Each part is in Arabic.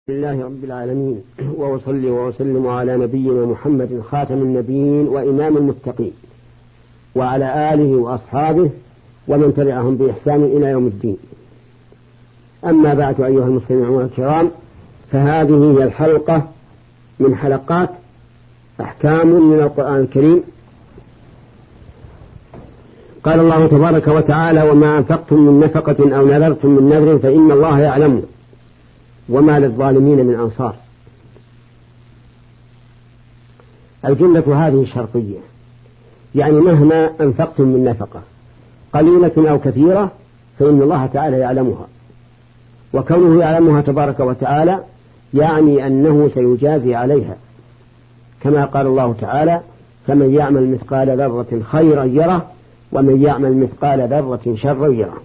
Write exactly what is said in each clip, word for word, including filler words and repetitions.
لله رب العالمين، وأصلي وأسلم على نبينا محمد خاتم النبيين وإمام المتقين، وعلى آله وأصحابه ومن تبعهم بإحسان إلى يوم الدين. أما بعد، أيها المستمعون الكرام، فهذه هي الحلقة من حلقات أحكام من القرآن الكريم. قال الله تبارك وتعالى: وما أنفقتم من نفقة أو نذرتم من نذر فإن الله يعلمه وما للظالمين من أنصار. الجملة هذه شرطية، يعني مهما أنفقتم من نفقة قليلة أو كثيرة فإن الله تعالى يعلمها، وكونه يعلمها تبارك وتعالى يعني أنه سيجازي عليها، كما قال الله تعالى: فمن يعمل مثقال ذرة خيرا يره ومن يعمل مثقال ذرة شرا يره.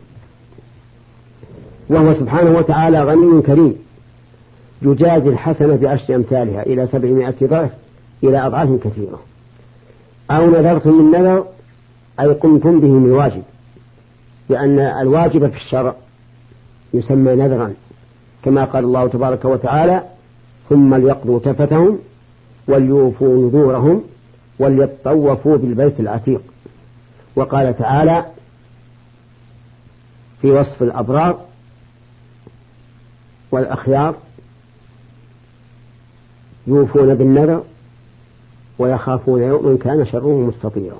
وهو سبحانه وتعالى غني كريم يجازي الحسنة بعشر أمثالها إلى سبعمائة ضعف إلى أضعاف كثيرة. أو نذرتم من نذر أي قمتم به من واجب، لأن الواجب في الشرع يسمى نذرا، كما قال الله تبارك وتعالى: ثم ليقضوا تفتهم وليوفوا نذورهم وليطوفوا بالبيت العتيق. وقال تعالى في وصف الأبرار والأخيار: يوفون بالنذر ويخافون يوما كان شره مستطيرا.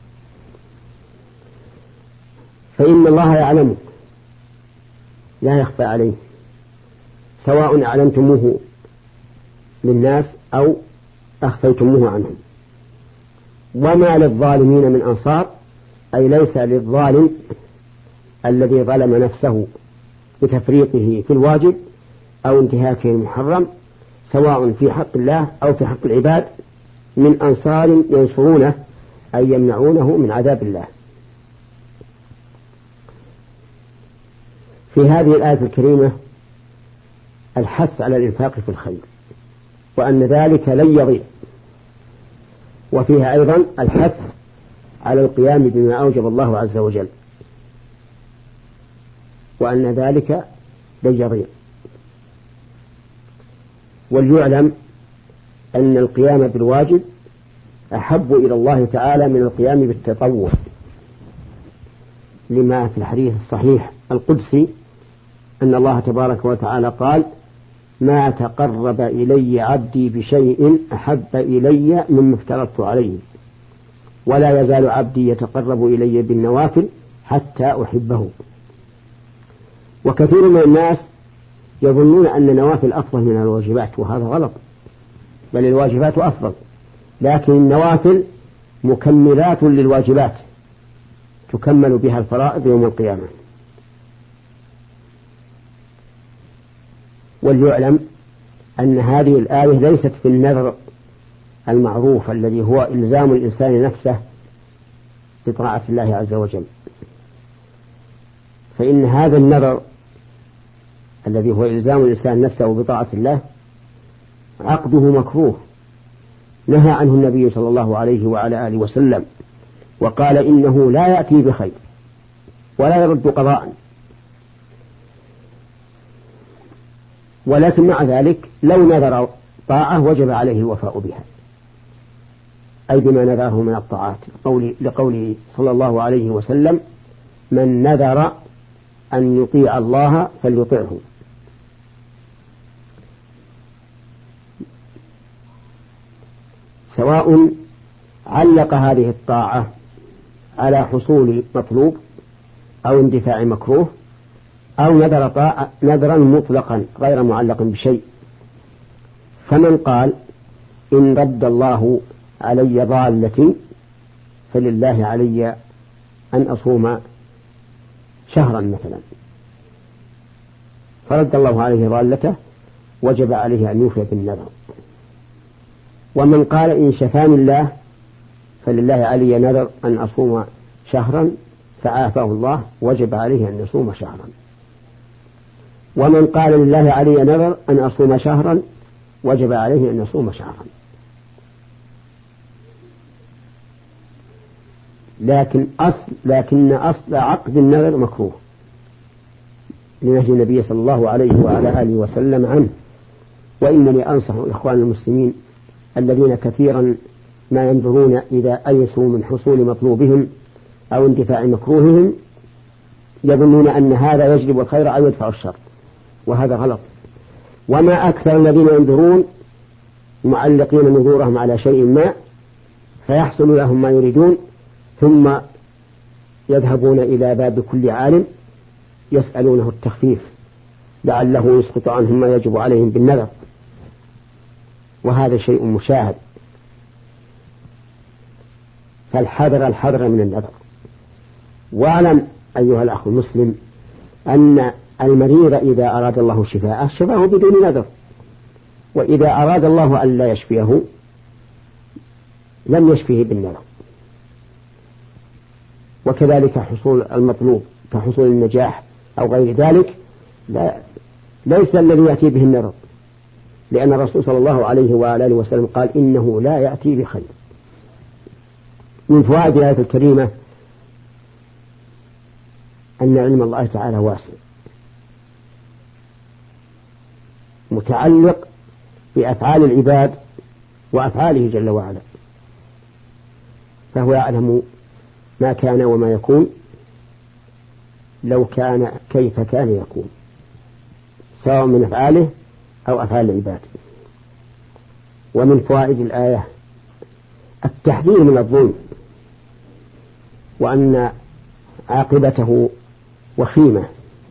فإن الله يعلمه لا يخفى عليه، سواء أعلنتموه للناس أو أخفيتموه عنهم. وما للظالمين من أنصار، أي ليس للظالم الذي ظلم نفسه بتفريطه في الواجب أو انتهاكه المحرم، سواء في حق الله أو في حق العباد، من أنصار ينصرونه أي يمنعونه من عذاب الله. في هذه الآية الكريمة الحث على الإنفاق في الخير، وأن ذلك لن يضيع، وفيها أيضا الحث على القيام بما أوجب الله عز وجل، وأن ذلك لن يضيع. وليعلم أن القيام بالواجب أحب إلى الله تعالى من القيام بالتطوع، لما في الحديث الصحيح القدسي أن الله تبارك وتعالى قال: ما تقرب إلي عبدي بشيء أحب إلي مما افترضت عليه، ولا يزال عبدي يتقرب إلي بالنوافل حتى أحبه. وكثير من الناس يظنون أن النوافل أفضل من الواجبات، وهذا غلط، بل الواجبات أفضل، لكن النوافل مكملات للواجبات تكمل بها الفرائض يوم القيامة. وليعلم أن هذه الآية ليست في النذر المعروف الذي هو إلزام الإنسان نفسه بطاعة الله عز وجل، فإن هذا النذر الذي هو إلزام الإنسان نفسه بطاعة الله عقده مكروه، نهى عنه النبي صلى الله عليه وعلى آله وسلم، وقال: إنه لا يأتي بخير ولا يرد قضاء. ولكن مع ذلك لو نذر طاعة وجب عليه الوفاء بها، أي بما نذره من الطاعات، لقوله صلى الله عليه وسلم: من نذر أن يطيع الله فليطعه. سواء علق هذه الطاعة على حصول مطلوب أو اندفاع مكروه، أو نذر طاعة نذرا مطلقا غير معلق بشيء. فمن قال: إن رد الله علي ضالتي فلله علي أن أصوم شهرا مثلا، فرد الله عليه ضالته، وجب عليه أن يوفي بالنذر. ومن قال: إن شفاني الله فلله علي نذر أن أصوم شهرا فعافاه الله، وجب عليه أن يصوم شهرا. ومن قال: لله علي نذر أن أصوم شهرا، وجب عليه أن يصوم شهرا. لكن أصل لكن أصل عقد النذر مكروه، لنهي النبي صلى الله عليه وعلى آله وسلم عنه، وإنني أنصح إخوان المسلمين الذين كثيرا ما ينظرون إذا أيسوا من حصول مطلوبهم أو اندفاع مكروههم يظنون أن هذا يجلب الخير أو يدفع الشر، وهذا غلط. وما أكثر الذين ينظرون معلقين نظورهم على شيء ما فيحصل لهم ما يريدون، ثم يذهبون إلى باب كل عالم يسألونه التخفيف لعله يسقط عنهم ما يجب عليهم بالنذر، وهذا شيء مشاهد. فالحذر الحذر من النذر. واعلم أيها الأخ المسلم أن المريض إذا أراد الله شفاءه شفاه بدون نذر، وإذا أراد الله أن لا يشفيه لم يشفيه بالنذر. وكذلك حصول المطلوب كحصول النجاح أو غير ذلك لا ليس الذي يأتي به النذر، لأن الرسول صلى الله عليه وآله وسلم قال إنه لا يأتي بخير. من فوائد الآية الكريمة أن علم الله تعالى واسع متعلق بأفعال العباد وأفعاله جل وعلا، فهو يعلم ما كان وما يكون لو كان كيف كان يكون، سواء من أفعاله أو أفعال العباد. ومن فوائد الآية التحذير من الظلم، وأن عاقبته وخيمة،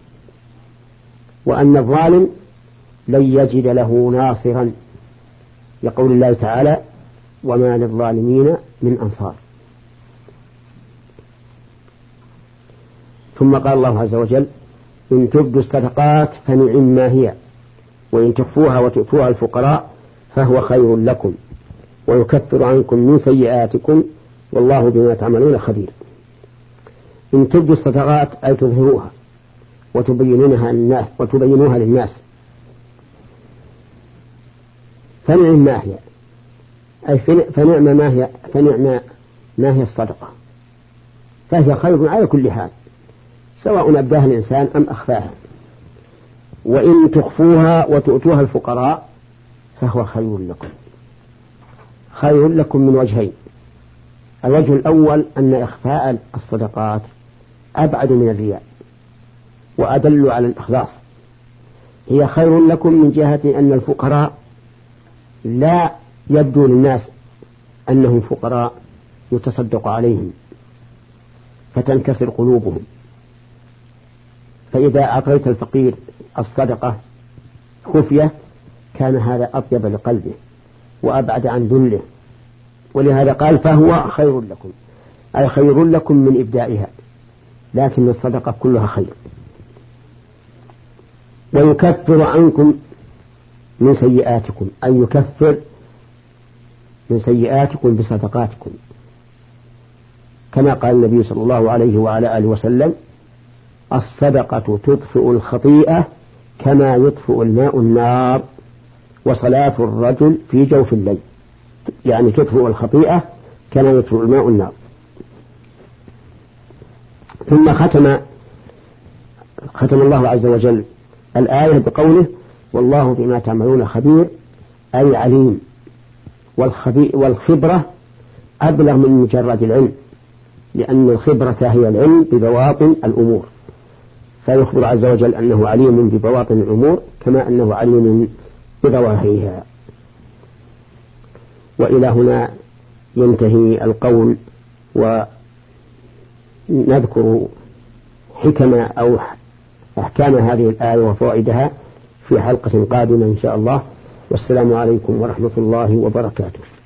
وأن الظالم لن يجد له ناصرا، يقول الله تعالى وما للظالمين من أنصار. ثم قال الله عز وجل إن تبدوا الصدقات فنعم ما هي وإن تخفوها وتؤتوها الفقراء فهو خير لكم ويكفر عنكم من سيئاتكم والله بما تعملون خبير. إن تبدوا الصدقات أي تظهروها وتبينونها للناس وتبينوها للناس فنعم ما هي، أي فنعم ما هي فنعم ما هي الصدقة، فهي خير على كل حال سواء أبداها الإنسان أم أخفاها. وإن تخفوها وتؤتوها الفقراء فهو خير لكم، خير لكم من وجهين. الوجه الأول أن إخفاء الصدقات أبعد من الرياء وأدل على الإخلاص. هي خير لكم من جهة أن الفقراء لا يبدو للناس أنهم فقراء يتصدق عليهم فتنكسر قلوبهم، فإذا أعطيت الفقير الصدقة خفية كان هذا أطيب لقلبه وأبعد عن ذله، ولهذا قال فهو خير لكم، أي خير لكم من إبدائها، لكن الصدقة كلها خير. ويكفر عنكم من سيئاتكم، أي يكفر من سيئاتكم بصدقاتكم، كما قال النبي صلى الله عليه وعلى آله وسلم الصدقة تطفئ الخطيئة كما يطفئ الماء النار وصلاة الرجل في جوف الليل، يعني تطفئ الخطيئة كما يطفئ الماء النار. ثم ختم ختم الله عز وجل الآية بقوله والله بما تعملون خبير، أي عليم. والخبرة أبلغ من مجرد العلم، لأن الخبرة هي العلم ببواطن الأمور، فيخبر عز وجل أنه عليم ببواطن الأمور كما أنه عليم بظواهرها. وإلى هنا ينتهي القول، ونذكر حكم أو أحكام هذه الآية وفوائدها في حلقة قادمة إن شاء الله. والسلام عليكم ورحمة الله وبركاته.